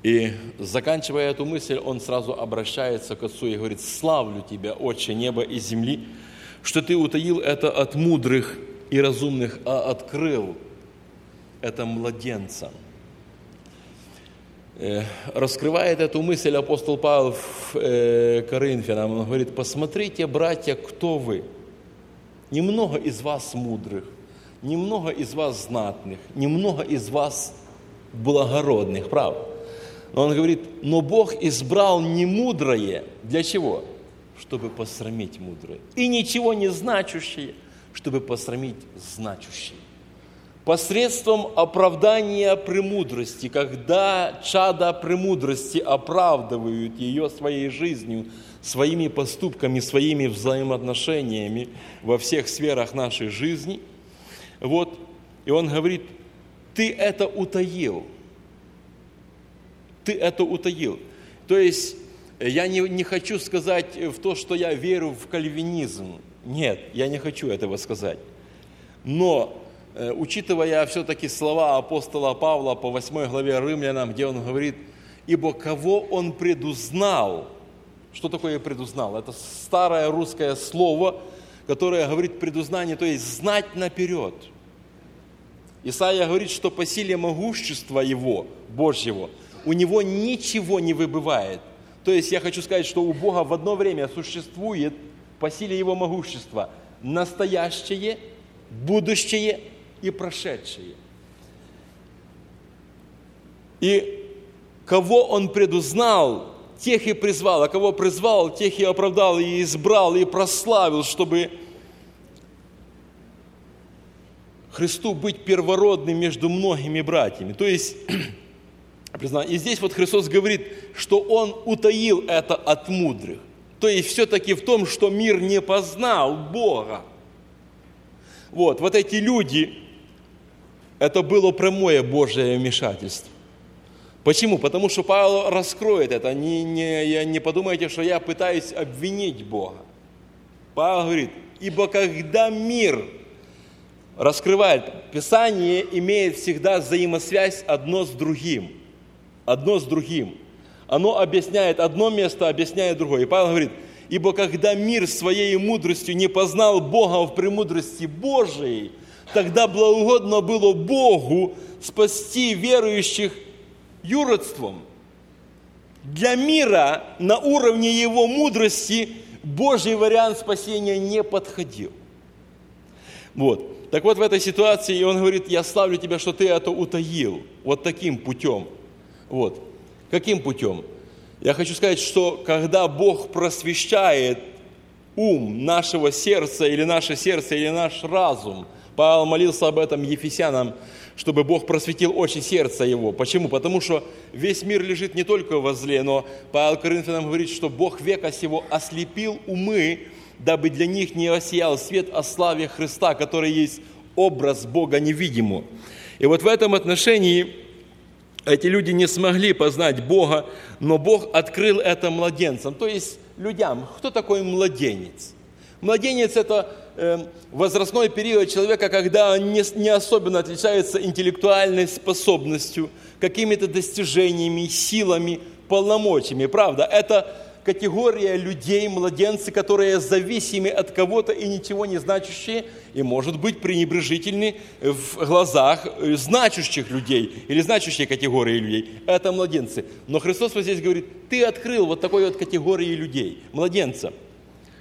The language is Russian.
И заканчивая эту мысль, он сразу обращается к Отцу и говорит: «Славлю Тебя, Отче неба и земли, что Ты утаил это от мудрых и разумных, а открыл это младенцам». Раскрывает эту мысль апостол Павел в Коринфянам. Он говорит: «Посмотрите, братья, кто вы. Немного из вас мудрых, немного из вас знатных, немного из вас благородных». Правда? Но он говорит: «Но Бог избрал немудрое». Для чего? Чтобы посрамить мудрое. И ничего не значащее, чтобы посрамить значущее. Посредством оправдания премудрости, когда чада премудрости оправдывают ее своей жизнью, своими поступками, своими взаимоотношениями во всех сферах нашей жизни. Вот, и он говорит: «Ты это утаил». Ты это утаил. То есть, я не хочу сказать в то, что я верю в кальвинизм. Нет, я не хочу этого сказать. Но, учитывая все-таки слова апостола Павла по 8 главе Римлянам, где он говорит: «Ибо кого он предузнал». Что такое предузнал? Это старое русское слово, которое говорит предузнание, то есть знать наперед. Исаия говорит, что по силе могущества Его, Божьего, у Него ничего не выбывает. То есть я хочу сказать, что у Бога в одно время существует по силе Его могущества настоящее, будущее и прошедшее. И кого Он предузнал, тех и призвал, а кого призвал, тех и оправдал, и избрал, и прославил, чтобы Христу быть первородным между многими братьями. То есть, и здесь вот Христос говорит, что Он утаил это от мудрых. То есть, все-таки в том, что мир не познал Бога. Вот эти люди, это было прямое Божие вмешательство. Почему? Потому что Павел раскроет это. Не подумайте, что я пытаюсь обвинить Бога. Павел говорит: «Ибо когда мир раскрывает, Писание имеет всегда взаимосвязь одно с другим. Одно с другим. Оно объясняет одно место, объясняет другое». И Павел говорит: «Ибо когда мир своей мудростью не познал Бога в премудрости Божией, тогда благоугодно было Богу спасти верующих юродством». Для мира на уровне его мудрости Божий вариант спасения не подходил. Так вот в этой ситуации он говорит: «Я славлю Тебя, что Ты это утаил». Вот таким путем. Каким путем? Я хочу сказать, что когда Бог просвещает ум нашего сердца, или наше сердце, или наш разум, Павел молился об этом Ефесянам, чтобы Бог просветил очи сердца его. Почему? Потому что весь мир лежит не только во зле, но Павел Коринфянам говорит, что Бог века сего ослепил умы, дабы для них не осиял свет о славе Христа, который есть образ Бога невидимого. И вот в этом отношении эти люди не смогли познать Бога, но Бог открыл это младенцам, то есть людям. Кто такой младенец? Младенец – это возрастной период человека, когда он не особенно отличается интеллектуальной способностью, какими-то достижениями, силами, полномочиями. Правда, это категория людей, младенцы, которые зависимы от кого-то и ничего не значащие, и, может быть, пренебрежительны в глазах значущих людей или значащей категории людей. Это младенцы. Но Христос вот здесь говорит: «Ты открыл вот такой вот категории людей, младенца».